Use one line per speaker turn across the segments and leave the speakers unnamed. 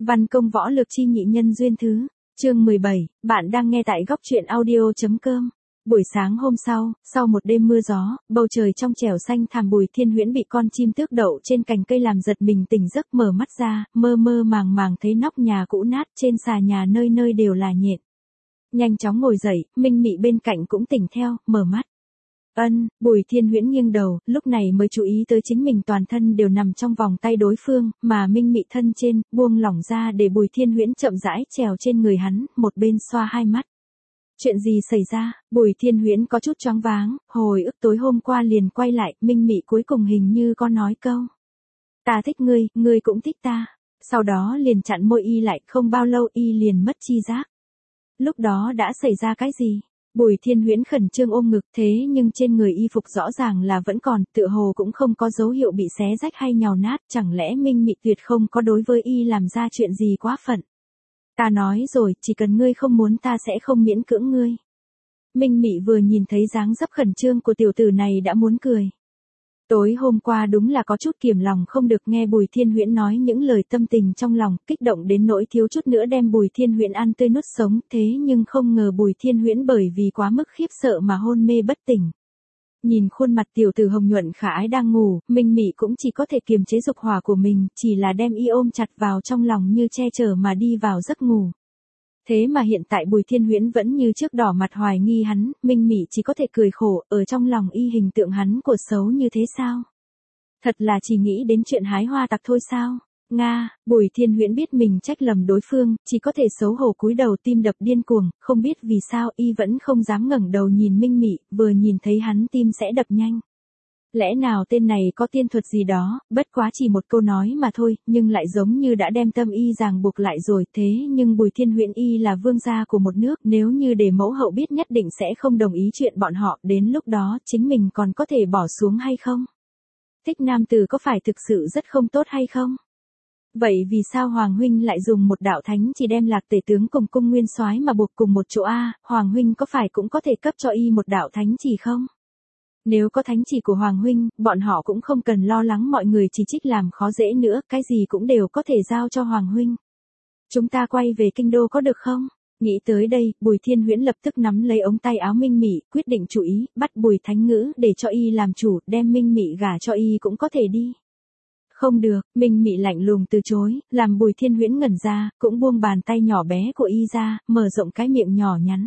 Văn công võ lược chi nhị nhân duyên thứ, chương 17, bạn đang nghe tại góc truyện audio.com. Buổi sáng hôm sau một đêm mưa gió, bầu trời trong trẻo xanh thẳm, Bùi Thiên Huyễn bị con chim tước đậu trên cành cây làm giật mình tỉnh giấc, mở mắt ra, mơ mơ màng màng thấy nóc nhà cũ nát, trên xà nhà nơi nơi đều là nhện. Nhanh chóng ngồi dậy, Minh Mị bên cạnh cũng tỉnh theo, mở mắt. Bùi Thiên Huyễn nghiêng đầu, lúc này mới chú ý tới chính mình toàn thân đều nằm trong vòng tay đối phương, mà Minh Mị thân trên, buông lỏng ra để Bùi Thiên Huyễn chậm rãi trèo trên người hắn, một bên xoa hai mắt. Chuyện gì xảy ra? Bùi Thiên Huyễn có chút choáng váng, hồi ức tối hôm qua liền quay lại, Minh Mị cuối cùng hình như có nói câu. Ta thích ngươi, ngươi cũng thích ta. Sau đó liền chặn môi y lại, không bao lâu y liền mất chi giác. Lúc đó đã xảy ra cái gì? Bùi Thiên Huyễn khẩn trương ôm ngực, thế nhưng trên người y phục rõ ràng là vẫn còn, tựa hồ cũng không có dấu hiệu bị xé rách hay nhào nát, chẳng lẽ Minh Mị tuyệt không có đối với y làm ra chuyện gì quá phận. Ta nói rồi, chỉ cần ngươi không muốn ta sẽ không miễn cưỡng ngươi. Minh Mị vừa nhìn thấy dáng dấp khẩn trương của tiểu tử này đã muốn cười. Tối hôm qua đúng là có chút kiềm lòng không được, nghe Bùi Thiên Huyễn nói những lời tâm tình trong lòng, kích động đến nỗi thiếu chút nữa đem Bùi Thiên Huyễn ăn tươi nuốt sống, thế nhưng không ngờ Bùi Thiên Huyễn bởi vì quá mức khiếp sợ mà hôn mê bất tỉnh. Nhìn khuôn mặt tiểu tử hồng nhuận khả ái đang ngủ, Minh Mị cũng chỉ có thể kiềm chế dục hỏa của mình, chỉ là đem y ôm chặt vào trong lòng như che chở mà đi vào giấc ngủ. Thế mà hiện tại Bùi Thiên Huyễn vẫn như trước đỏ mặt hoài nghi hắn, Minh Mị chỉ có thể cười khổ, ở trong lòng y hình tượng hắn của xấu như thế sao? Thật là chỉ nghĩ đến chuyện hái hoa tặc thôi sao? Nga, Bùi Thiên Huyễn biết mình trách lầm đối phương, chỉ có thể xấu hổ cúi đầu, tim đập điên cuồng, không biết vì sao y vẫn không dám ngẩng đầu nhìn Minh Mị, vừa nhìn thấy hắn tim sẽ đập nhanh. Lẽ nào tên này có tiên thuật gì đó, bất quá chỉ một câu nói mà thôi, nhưng lại giống như đã đem tâm y ràng buộc lại rồi, thế nhưng Bùi Thiên Huyễn y là vương gia của một nước, nếu như để mẫu hậu biết nhất định sẽ không đồng ý chuyện bọn họ, đến lúc đó chính mình còn có thể bỏ xuống hay không? Thích nam tử có phải thực sự rất không tốt hay không? Vậy vì sao Hoàng huynh lại dùng một đạo thánh chỉ đem Lạc tể tướng cùng Cung nguyên soái mà buộc cùng một chỗ a? Hoàng huynh có phải cũng có thể cấp cho y một đạo thánh chỉ không? Nếu có thánh chỉ của Hoàng huynh, bọn họ cũng không cần lo lắng mọi người chỉ trích làm khó dễ nữa, cái gì cũng đều có thể giao cho Hoàng huynh. Chúng ta quay về kinh đô có được không? Nghĩ tới đây, Bùi Thiên Huyễn lập tức nắm lấy ống tay áo Minh Mị, quyết định chủ ý, bắt Bùi Thánh Ngữ để cho y làm chủ, đem Minh Mị gả cho y cũng có thể đi. Không được, Minh Mị lạnh lùng từ chối, làm Bùi Thiên Huyễn ngẩn ra, cũng buông bàn tay nhỏ bé của y ra, mở rộng cái miệng nhỏ nhắn.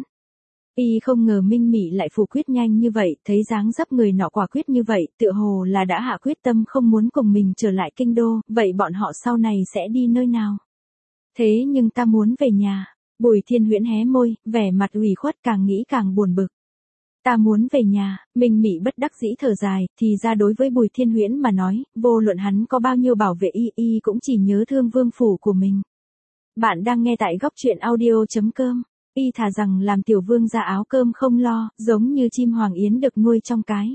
Y không ngờ Minh Mị lại phủ quyết nhanh như vậy, thấy dáng dấp người nọ quả quyết như vậy, tựa hồ là đã hạ quyết tâm không muốn cùng mình trở lại kinh đô, vậy bọn họ sau này sẽ đi nơi nào? Thế nhưng ta muốn về nhà. Bùi Thiên Huyễn hé môi, vẻ mặt ủy khuất, càng nghĩ càng buồn bực. Ta muốn về nhà, Minh Mị bất đắc dĩ thở dài, thì ra đối với Bùi Thiên Huyễn mà nói, vô luận hắn có bao nhiêu bảo vệ y cũng chỉ nhớ thương vương phủ của mình. Bạn đang nghe tại góc truyện audio.com. Y thà rằng làm tiểu vương ra áo cơm không lo, giống như chim hoàng yến được nuôi trong cái.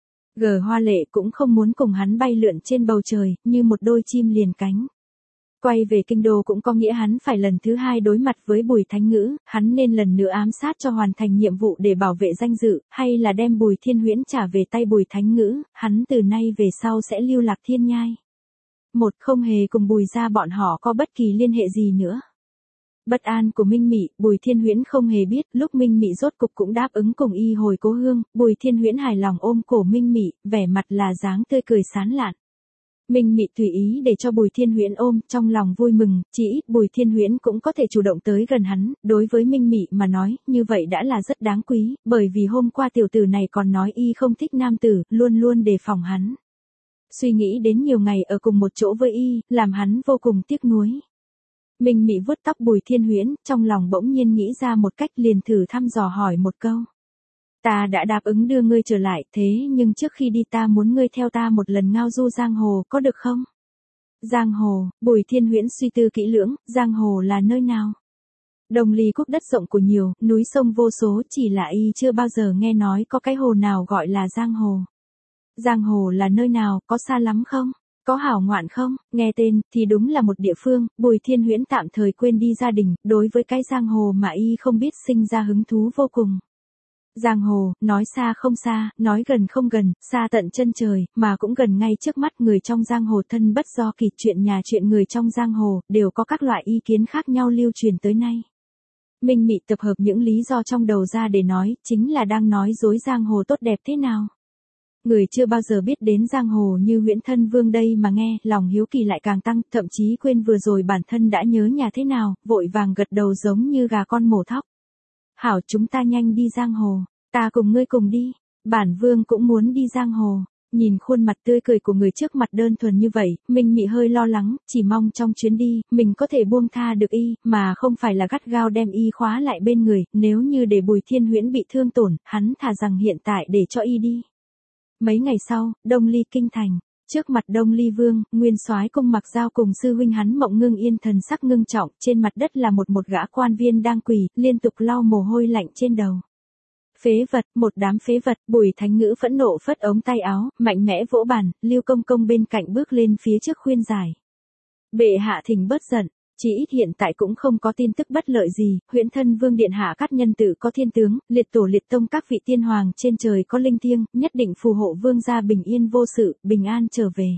Hoa Lệ cũng không muốn cùng hắn bay lượn trên bầu trời, như một đôi chim liền cánh. Quay về kinh đô cũng có nghĩa hắn phải lần thứ hai đối mặt với Bùi Thánh Ngữ, hắn nên lần nữa ám sát cho hoàn thành nhiệm vụ để bảo vệ danh dự, hay là đem Bùi Thiên Huyễn trả về tay Bùi Thánh Ngữ, hắn từ nay về sau sẽ lưu lạc thiên nhai. Không hề cùng Bùi gia bọn họ có bất kỳ liên hệ gì nữa. Bất an của Minh Mị, Bùi Thiên Huyễn không hề biết, lúc Minh Mị rốt cục cũng đáp ứng cùng y hồi cố hương, Bùi Thiên Huyễn hài lòng ôm cổ Minh Mị, vẻ mặt là dáng tươi cười sán lạn. Minh Mị tùy ý để cho Bùi Thiên Huyễn ôm, trong lòng vui mừng, chỉ ít Bùi Thiên Huyễn cũng có thể chủ động tới gần hắn, đối với Minh Mị mà nói, như vậy đã là rất đáng quý, bởi vì hôm qua tiểu tử này còn nói y không thích nam tử, luôn luôn đề phòng hắn. Suy nghĩ đến nhiều ngày ở cùng một chỗ với y, làm hắn vô cùng tiếc nuối. Minh Mị vuốt tóc Bùi Thiên Huyễn, trong lòng bỗng nhiên nghĩ ra một cách, liền thử thăm dò hỏi một câu. Ta đã đáp ứng đưa ngươi trở lại, thế nhưng trước khi đi ta muốn ngươi theo ta một lần ngao du giang hồ, có được không? Giang hồ, Bùi Thiên Huyễn suy tư kỹ lưỡng, giang hồ là nơi nào? Đồng Ly Quốc đất rộng của nhiều, núi sông vô số, chỉ là y chưa bao giờ nghe nói có cái hồ nào gọi là giang hồ. Giang hồ là nơi nào, có xa lắm không? Có hảo ngoạn không? Nghe tên, thì đúng là một địa phương, Bùi Thiên Huyễn tạm thời quên đi gia đình, đối với cái giang hồ mà y không biết sinh ra hứng thú vô cùng. Giang hồ, nói xa không xa, nói gần không gần, xa tận chân trời, mà cũng gần ngay trước mắt người trong giang hồ thân bất do kỳ, chuyện nhà chuyện người trong giang hồ, đều có các loại ý kiến khác nhau lưu truyền tới nay. Minh Mị tập hợp những lý do trong đầu ra để nói, chính là đang nói dối giang hồ tốt đẹp thế nào. Người chưa bao giờ biết đến giang hồ như Huyễn Thân Vương đây mà nghe, lòng hiếu kỳ lại càng tăng, thậm chí quên vừa rồi bản thân đã nhớ nhà thế nào, vội vàng gật đầu giống như gà con mổ thóc. Hảo, chúng ta nhanh đi giang hồ, ta cùng ngươi cùng đi, bản vương cũng muốn đi giang hồ. Nhìn khuôn mặt tươi cười của người trước mặt đơn thuần như vậy, Minh Mị hơi lo lắng, chỉ mong trong chuyến đi, mình có thể buông tha được y, mà không phải là gắt gao đem y khóa lại bên người, nếu như để Bùi Thiên Huyễn bị thương tổn, hắn thà rằng hiện tại để cho y đi. Mấy ngày sau, Đông Ly kinh thành, trước mặt Đông Ly Vương, Nguyên Soái Cung Mặc Dao cùng sư huynh hắn Mộng Ngưng Yên thần sắc ngưng trọng, trên mặt đất là một gã quan viên đang quỳ, liên tục lau mồ hôi lạnh trên đầu. Phế vật, một đám phế vật, Bùi Thánh Ngữ phẫn nộ phất ống tay áo, mạnh mẽ vỗ bàn, Lưu Công Công bên cạnh bước lên phía trước khuyên giải. Bệ hạ thỉnh bớt giận, chỉ ít hiện tại cũng không có tin tức bất lợi gì, Huyễn Thân Vương điện hạ Cát Nhân Tử có thiên tướng, liệt tổ liệt tông các vị tiên hoàng trên trời có linh thiêng, nhất định phù hộ vương gia bình yên vô sự, bình an trở về.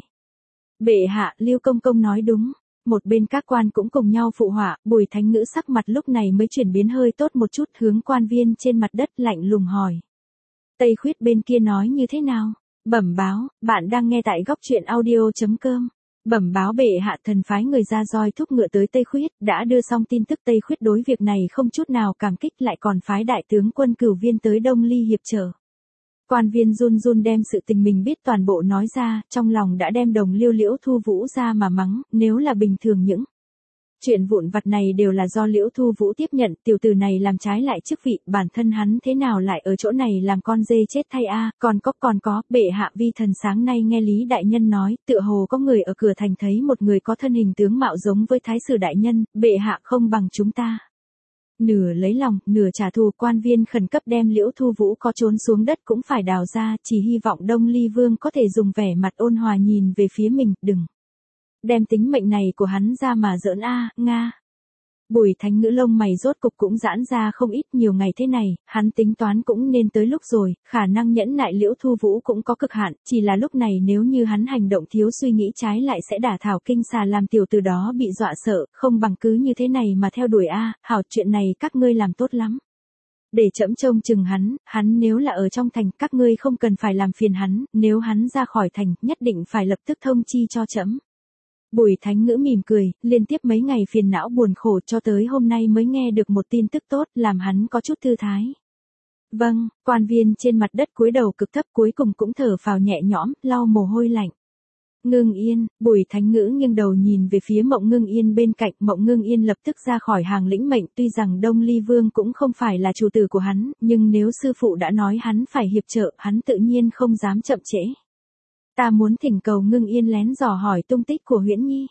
Bệ hạ, Lưu Công Công nói đúng. Một bên các quan cũng cùng nhau phụ họa, Bùi Thánh Ngữ sắc mặt lúc này mới chuyển biến hơi tốt một chút, hướng quan viên trên mặt đất lạnh lùng hỏi. Tây Khuyết bên kia nói như thế nào? Bẩm báo, bạn đang nghe tại góc truyện audio.com. Bẩm báo bệ hạ, thần phái người ra roi thúc ngựa tới Tây Khuyết, đã đưa xong tin tức Tây Khuyết đối việc này không chút nào cảm kích, lại còn phái đại tướng quân Cửu Viên tới Đông Ly hiệp trợ. Quan viên run run đem sự tình mình biết toàn bộ nói ra, trong lòng đã đem Đồng Liêu Liễu Thu Vũ ra mà mắng, nếu là bình thường những chuyện vụn vặt này đều là do Liễu Thu Vũ tiếp nhận, tiểu tử này làm trái lại chức vị, bản thân hắn thế nào lại ở chỗ này làm con dê chết thay a, còn có, bệ hạ vi thần sáng nay nghe Lý đại nhân nói, tựa hồ có người ở cửa thành thấy một người có thân hình tướng mạo giống với thái sử đại nhân, bệ hạ không bằng chúng ta. Nửa lấy lòng, nửa trả thù, quan viên khẩn cấp đem Liễu Thu Vũ có trốn xuống đất cũng phải đào ra, chỉ hy vọng Đông Ly Vương có thể dùng vẻ mặt ôn hòa nhìn về phía mình, đừng đem tính mệnh này của hắn ra mà giỡn a, Nga. Bùi Thánh Ngữ lông mày rốt cục cũng giãn ra không ít, nhiều ngày thế này, hắn tính toán cũng nên tới lúc rồi, khả năng nhẫn nại Liễu Thu Vũ cũng có cực hạn, chỉ là lúc này nếu như hắn hành động thiếu suy nghĩ trái lại sẽ đả thảo kinh xà làm tiểu từ đó bị dọa sợ, không bằng cứ như thế này mà theo đuổi a, hảo, chuyện này các ngươi làm tốt lắm. Để trẫm trông chừng hắn nếu là ở trong thành, các ngươi không cần phải làm phiền hắn, nếu hắn ra khỏi thành, nhất định phải lập tức thông chi cho trẫm. Bùi Thánh Ngữ mỉm cười, liên tiếp mấy ngày phiền não buồn khổ cho tới hôm nay mới nghe được một tin tức tốt, làm hắn có chút thư thái. Vâng, quan viên trên mặt đất cúi đầu cực thấp cuối cùng cũng thở phào nhẹ nhõm, lau mồ hôi lạnh. Ngưng Yên, Bùi Thánh Ngữ nghiêng đầu nhìn về phía Mộng Ngưng Yên bên cạnh, Mộng Ngưng Yên lập tức ra khỏi hàng lĩnh mệnh, tuy rằng Đông Ly Vương cũng không phải là chủ tử của hắn, nhưng nếu sư phụ đã nói hắn phải hiệp trợ, hắn tự nhiên không dám chậm trễ. Ta muốn thỉnh cầu Ngưng Yên lén dò hỏi tung tích của Huyễn Nhi.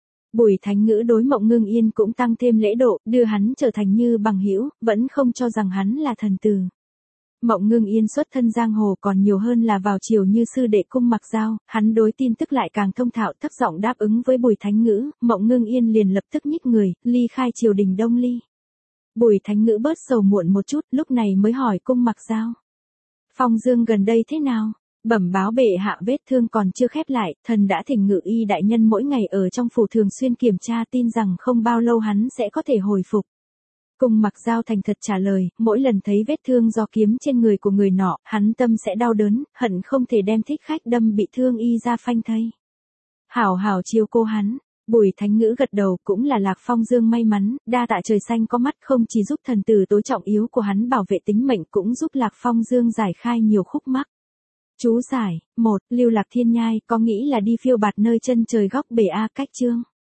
Bùi Thánh Ngữ đối Mộng Ngưng Yên cũng tăng thêm lễ độ, đưa hắn trở thành như bằng hữu, vẫn không cho rằng hắn là thần tử. Mộng Ngưng Yên xuất thân giang hồ còn nhiều hơn là vào triều như sư đệ Cung Mặc Dao, hắn đối tin tức lại càng thông thạo, thấp giọng đáp ứng với Bùi Thánh Ngữ, Mộng Ngưng Yên liền lập tức nhích người, ly khai triều đình Đông Ly. Bùi Thánh Ngữ bớt sầu muộn một chút, lúc này mới hỏi Cung Mặc Dao. Phong Dương gần đây thế nào? Bẩm báo bệ hạ, vết thương còn chưa khép lại, thần đã thỉnh Ngự y đại nhân mỗi ngày ở trong phủ thường xuyên kiểm tra, tin rằng không bao lâu hắn sẽ có thể hồi phục. Cung Mặc Dao thành thật trả lời, mỗi lần thấy vết thương do kiếm trên người của người nọ, hắn tâm sẽ đau đớn, hận không thể đem thích khách đâm bị thương y ra phanh thây. Hảo hảo chiếu cô hắn. Bùi Thánh Ngữ gật đầu, cũng là Lạc Phong Dương may mắn, đa tạ trời xanh có mắt, không chỉ giúp thần tử tối trọng yếu của hắn bảo vệ tính mệnh, cũng giúp Lạc Phong Dương giải khai nhiều khúc mắc. Chú giải, 1. Lưu Lạc Thiên Nhai, có nghĩ là đi phiêu bạt nơi chân trời góc bể A cách chương.